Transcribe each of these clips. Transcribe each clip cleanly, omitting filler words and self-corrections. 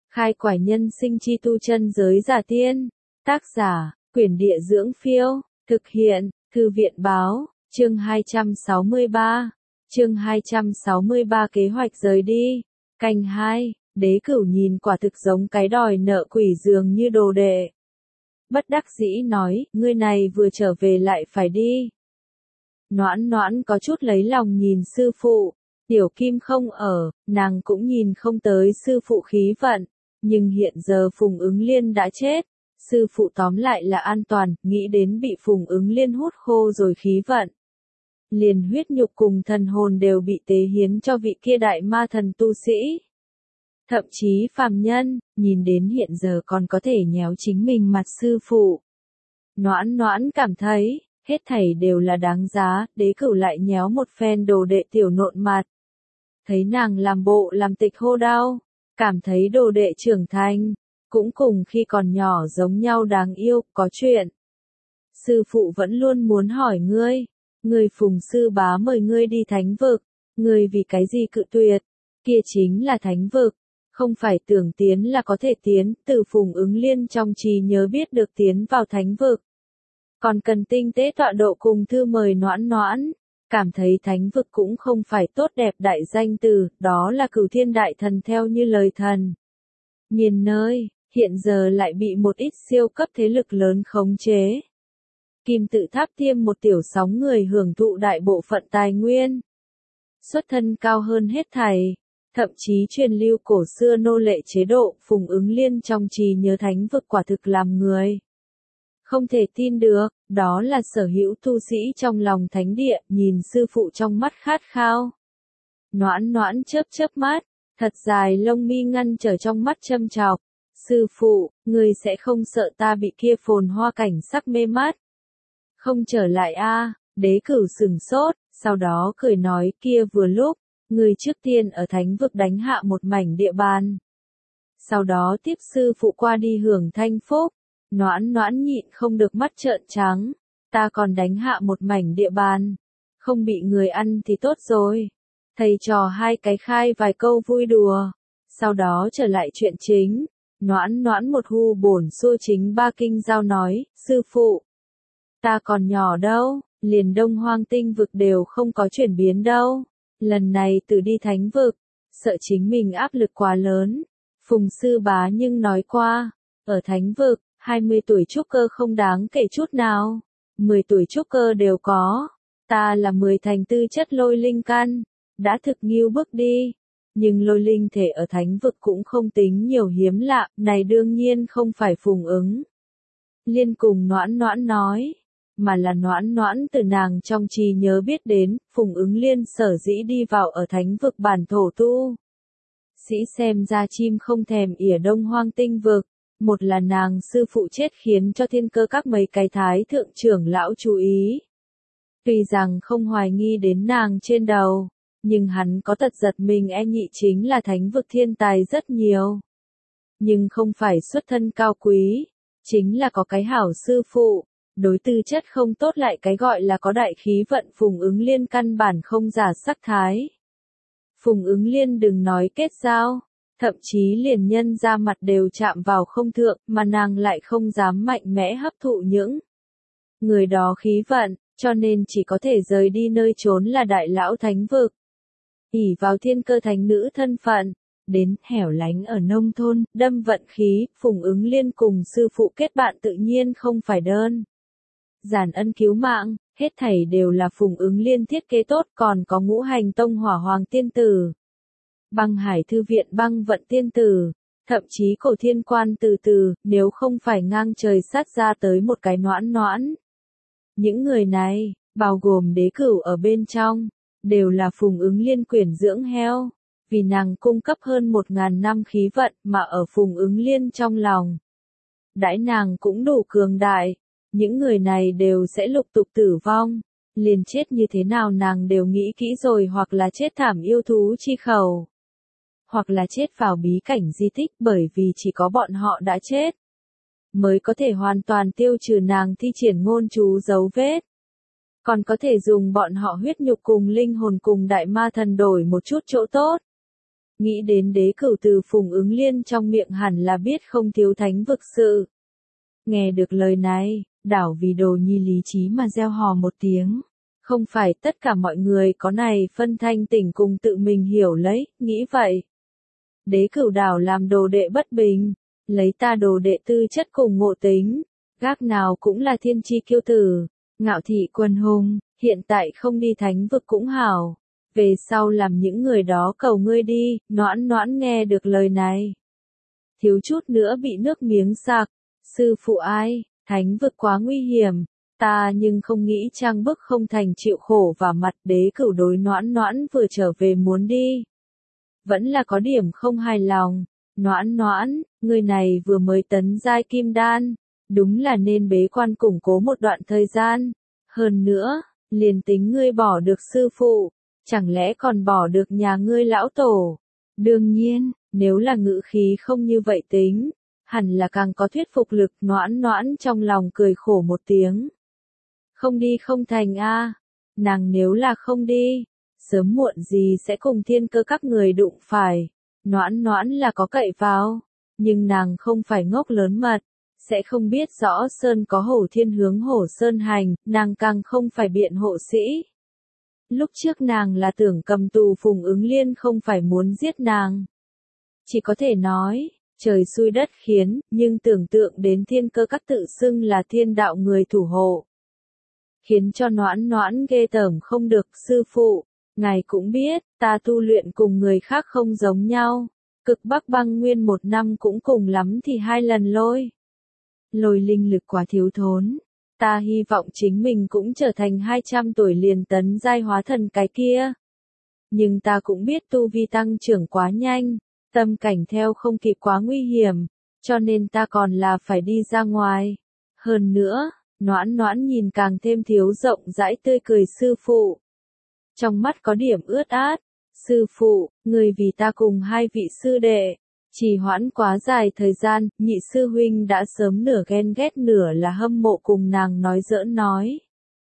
Khai quải nhân sinh chi tu chân giới giả tiên. Tác giả, Quyển Địa Dưỡng Phiêu. Thực hiện, Thư viện Báo. Chương 263. Chương 263 kế hoạch rời đi. Canh 2. Đế Cửu nhìn quả thực giống cái đòi nợ quỷ dường như đồ đệ. Bất đắc dĩ nói, ngươi này vừa trở về lại phải đi. Noãn Noãn có chút lấy lòng nhìn sư phụ. Tiểu Kim không ở, nàng cũng nhìn không tới sư phụ khí vận. Nhưng hiện giờ Phùng Ứng Liên đã chết. Sư phụ tóm lại là an toàn, nghĩ đến bị Phùng Ứng Liên hút khô rồi khí vận. Liền huyết nhục cùng thần hồn đều bị tế hiến cho vị kia đại ma thần tu sĩ. Thậm chí phàm nhân, nhìn đến hiện giờ còn có thể nhéo chính mình mặt sư phụ. Noãn Noãn cảm thấy, hết thảy đều là đáng giá, Đế Cửu lại nhéo một phen đồ đệ tiểu nộn mặt. Thấy nàng làm bộ làm tịch hô đau, cảm thấy đồ đệ trưởng thành, cũng cùng khi còn nhỏ giống nhau đáng yêu, có chuyện. Sư phụ vẫn luôn muốn hỏi ngươi Phùng sư bá mời ngươi đi thánh vực, ngươi vì cái gì cự tuyệt, kia chính là thánh vực, không phải tưởng tiến là có thể tiến, từ Phùng Ứng Liên trong trí nhớ biết được tiến vào thánh vực. Còn cần tinh tế tọa độ cùng thư mời Noãn Noãn, cảm thấy thánh vực cũng không phải tốt đẹp đại danh từ, đó là Cửu Thiên Đại Thần theo như lời thần. Nhìn nơi, hiện giờ lại bị một ít siêu cấp thế lực lớn khống chế. Kim tự tháp tiêm một tiểu sóng người hưởng thụ đại bộ phận tài nguyên. Xuất thân cao hơn hết thảy, thậm chí truyền lưu cổ xưa nô lệ chế độ, Phùng Ứng Liên trong trí nhớ thánh vực quả thực làm người không thể tin được, đó là sở hữu tu sĩ trong lòng thánh địa, nhìn sư phụ trong mắt khát khao. Noãn Noãn chớp chớp mắt, thật dài lông mi ngăn trở trong mắt châm chọc. Sư phụ, ngươi sẽ không sợ ta bị kia phồn hoa cảnh sắc mê mắt? Không trở lại a? Đế Cửu sửng sốt, sau đó cười nói kia vừa lúc, ngươi trước tiên ở thánh vực đánh hạ một mảnh địa bàn. Sau đó tiếp sư phụ qua đi hưởng thanh phúc. Noãn Noãn nhịn không được mắt trợn trắng, ta còn đánh hạ một mảnh địa bàn, không bị người ăn thì tốt rồi. Thầy trò hai cái khai vài câu vui đùa, sau đó trở lại chuyện chính. Noãn Noãn một hu bổn xua chính ba kinh giao nói, sư phụ, ta còn nhỏ đâu, liền Đông Hoang tinh vực đều không có chuyển biến đâu. Lần này tự đi thánh vực, sợ chính mình áp lực quá lớn. Phùng sư bá nhưng nói qua, ở thánh vực, 20 tuổi trúc cơ không đáng kể chút nào, 10 tuổi trúc cơ đều có, ta là 10 thành tư chất lôi linh căn, đã thực nghiêu bước đi, nhưng lôi linh thể ở thánh vực cũng không tính nhiều hiếm lạ, này đương nhiên không phải Phùng Ứng Liên cùng Noãn Noãn nói, mà là Noãn Noãn từ nàng trong trí nhớ biết đến, Phùng Ứng Liên sở dĩ đi vào ở thánh vực bản thổ tu. Sĩ xem ra chim không thèm ỉa Đông Hoang tinh vực. Một là nàng sư phụ chết khiến cho thiên cơ các mấy cái thái thượng trưởng lão chú ý. Tuy rằng không hoài nghi đến nàng trên đầu, nhưng hắn có tật giật mình e nhị chính là thánh vực thiên tài rất nhiều. Nhưng không phải xuất thân cao quý, chính là có cái hảo sư phụ, đối tư chất không tốt lại cái gọi là có đại khí vận. Phùng Ứng Liên căn bản không giả sắc thái. Phùng Ứng Liên đừng nói kết giao. Thậm chí liền nhân ra mặt đều chạm vào không thượng, mà nàng lại không dám mạnh mẽ hấp thụ những người đó khí vận, cho nên chỉ có thể rời đi nơi trốn là đại lão thánh vực. ỷ vào thiên cơ thánh nữ thân phận, đến hẻo lánh ở nông thôn, đâm vận khí, Phùng Ứng Liên cùng sư phụ kết bạn tự nhiên không phải đơn giản ân cứu mạng, hết thảy đều là Phùng Ứng Liên thiết kế tốt, còn có Ngũ Hành Tông Hỏa Hoàng tiên tử. Băng Hải Thư viện Băng Vận tiên tử, thậm chí Cổ Thiên Quan từ từ, nếu không phải ngang trời sát ra tới một cái Noãn Noãn. Những người này, bao gồm Đế Cửu ở bên trong, đều là Phùng Ứng Liên quyển dưỡng heo, vì nàng cung cấp hơn 1000 năm khí vận mà ở Phùng Ứng Liên trong lòng. Đãi nàng cũng đủ cường đại, những người này đều sẽ lục tục tử vong, liền chết như thế nào nàng đều nghĩ kỹ rồi, hoặc là chết thảm yêu thú chi khẩu, hoặc là chết vào bí cảnh di tích, bởi vì chỉ có bọn họ đã chết mới có thể hoàn toàn tiêu trừ nàng thi triển ngôn chú dấu vết. Còn có thể dùng bọn họ huyết nhục cùng linh hồn cùng đại ma thần đổi một chút chỗ tốt. Nghĩ đến Đế Cửu từ Phùng Ứng Liên trong miệng hẳn là biết không thiếu thánh vực sự. Nghe được lời này, đảo vì đồ nhi lý trí mà reo hò một tiếng. Không phải tất cả mọi người có này phân thanh tỉnh cùng tự mình hiểu lấy, nghĩ vậy. Đế Cửu đảo làm đồ đệ bất bình, lấy ta đồ đệ tư chất cùng ngộ tính, gác nào cũng là thiên chi kiêu tử, ngạo thị quân hùng, hiện tại không đi thánh vực cũng hảo. Về sau làm những người đó cầu ngươi đi, Noãn Noãn nghe được lời này. Thiếu chút nữa bị nước miếng sặc, sư phụ ai, thánh vực quá nguy hiểm, ta nhưng không nghĩ trang bức không thành chịu khổ và mặt. Đế Cửu đối Noãn Noãn vừa trở về muốn đi. Vẫn là có điểm không hài lòng, Noãn Noãn, người này vừa mới tấn giai kim đan, đúng là nên bế quan củng cố một đoạn thời gian. Hơn nữa, liền tính ngươi bỏ được sư phụ, chẳng lẽ còn bỏ được nhà ngươi lão tổ? Đương nhiên, nếu là ngữ khí không như vậy tính, hẳn là càng có thuyết phục lực. Noãn Noãn trong lòng cười khổ một tiếng. Không đi không thành a, nàng nếu là không đi, sớm muộn gì sẽ cùng thiên cơ các người đụng phải. Noãn Noãn là có cậy vào, nhưng nàng không phải ngốc lớn mật, sẽ không biết rõ Sơn có Hổ Thiên hướng Hổ Sơn hành, nàng càng không phải biện hộ sĩ. Lúc trước nàng là tưởng cầm tù Phùng Ứng Liên không phải muốn giết nàng. Chỉ có thể nói, trời xui đất khiến, nhưng tưởng tượng đến thiên cơ các tự xưng là thiên đạo người thủ hộ. Khiến cho Noãn Noãn ghê tởm không được. Sư phụ, ngài cũng biết, ta tu luyện cùng người khác không giống nhau. Cực Bắc Băng Nguyên 1 năm cũng cùng lắm thì 2 lần lôi. Lôi linh lực quá thiếu thốn. Ta hy vọng chính mình cũng trở thành 200 tuổi liền tấn giai hóa thần cái kia. Nhưng ta cũng biết tu vi tăng trưởng quá nhanh, tâm cảnh theo không kịp quá nguy hiểm, cho nên ta còn là phải đi ra ngoài. Hơn nữa, Noãn Noãn nhìn càng thêm thiếu rộng rãi tươi cười sư phụ. Trong mắt có điểm ướt át. Sư phụ, người vì ta cùng 2 vị sư đệ, trì hoãn quá dài thời gian, nhị sư huynh đã sớm nửa ghen ghét nửa là hâm mộ cùng nàng nói giỡn nói.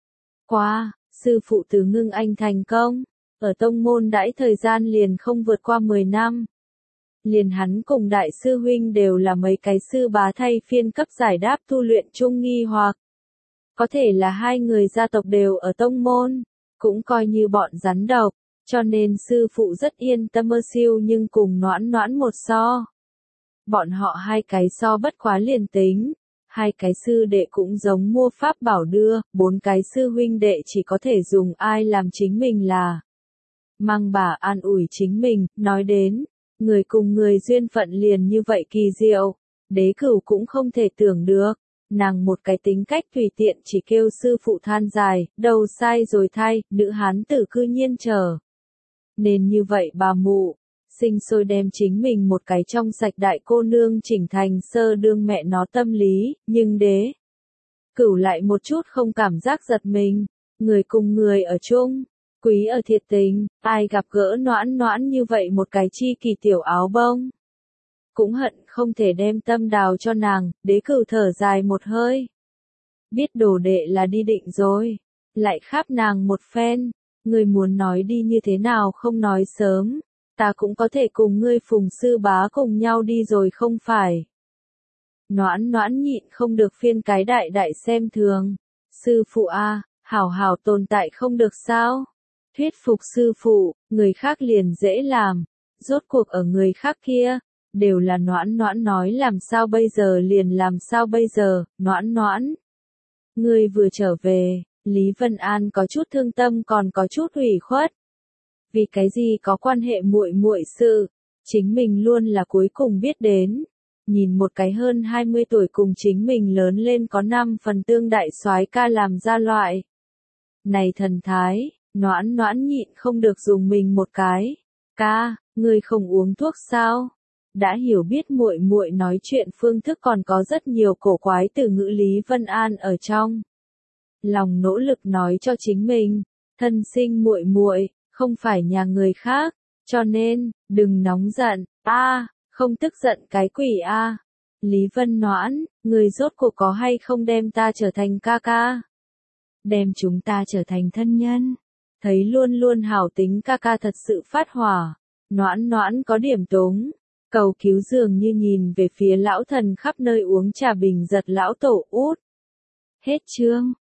Qua, sư phụ từ Ngưng Anh thành công, ở tông môn đãi thời gian liền không vượt qua 10 năm. Liền hắn cùng đại sư huynh đều là mấy cái sư bá thay phiên cấp giải đáp tu luyện chung nghi hoặc. Có thể là 2 người gia tộc đều ở tông môn, cũng coi như bọn rắn độc. Cho nên sư phụ rất yên tâm siêu nhưng cùng Noãn Noãn một so. Bọn họ 2 cái so bất quá liền tính. 2 cái sư đệ cũng giống mua pháp bảo đưa, 4 cái sư huynh đệ chỉ có thể dùng ai làm chính mình là. Mang bà an ủi chính mình, nói đến, người cùng người duyên phận liền như vậy kỳ diệu. Đế Cửu cũng không thể tưởng được. Nàng một cái tính cách tùy tiện chỉ kêu sư phụ than dài, đầu sai rồi thay, nữ hán tử cư nhiên chờ. Nên như vậy bà mụ, sinh sôi đem chính mình một cái trong sạch đại cô nương chỉnh thành sơ đương mẹ nó tâm lý, nhưng Đế Cửu lại một chút không cảm giác giật mình, người cùng người ở chung, quý ở thiệt tình, ai gặp gỡ Noãn Noãn như vậy một cái chi kỳ tiểu áo bông. Cũng hận không thể đem tâm đào cho nàng. Đế Cửu thở dài một hơi. Biết đồ đệ là đi định rồi, lại kháp nàng một phen. Ngươi muốn nói đi như thế nào không nói sớm, ta cũng có thể cùng ngươi Phùng sư bá cùng nhau đi rồi không phải. Noãn Noãn nhịn không được phiên cái đại đại xem thường. Sư phụ a, hảo hảo tồn tại không được sao? Thuyết phục sư phụ, người khác liền dễ làm, rốt cuộc ở người khác kia, đều là Noãn Noãn nói làm sao bây giờ liền làm sao bây giờ. Noãn Noãn, ngươi vừa trở về. Lý Vân An có chút thương tâm còn có chút ủy khuất. Vì cái gì có quan hệ muội muội sự, chính mình luôn là cuối cùng biết đến. Nhìn một cái hơn 20 tuổi cùng chính mình lớn lên có 5 phần tương đại soái ca làm ra loại. Này thần thái, Noãn Noãn nhịn không được dùng mình một cái. Ca, ngươi không uống thuốc sao? Đã hiểu biết muội muội nói chuyện phương thức còn có rất nhiều cổ quái từ ngữ. Lý Vân An ở trong lòng nỗ lực nói cho chính mình, thân sinh muội muội, không phải nhà người khác, cho nên, đừng nóng giận, không tức giận cái quỷ a. Lý Vân Noãn, người rốt cuộc có hay không đem ta trở thành ca ca? Đem chúng ta trở thành thân nhân. Thấy luôn luôn hảo tính ca ca thật sự phát hỏa, Noãn noãn có điểm túng, cầu cứu dường như nhìn về phía lão thần khắp nơi uống trà bình giật lão tổ út. Hết chương.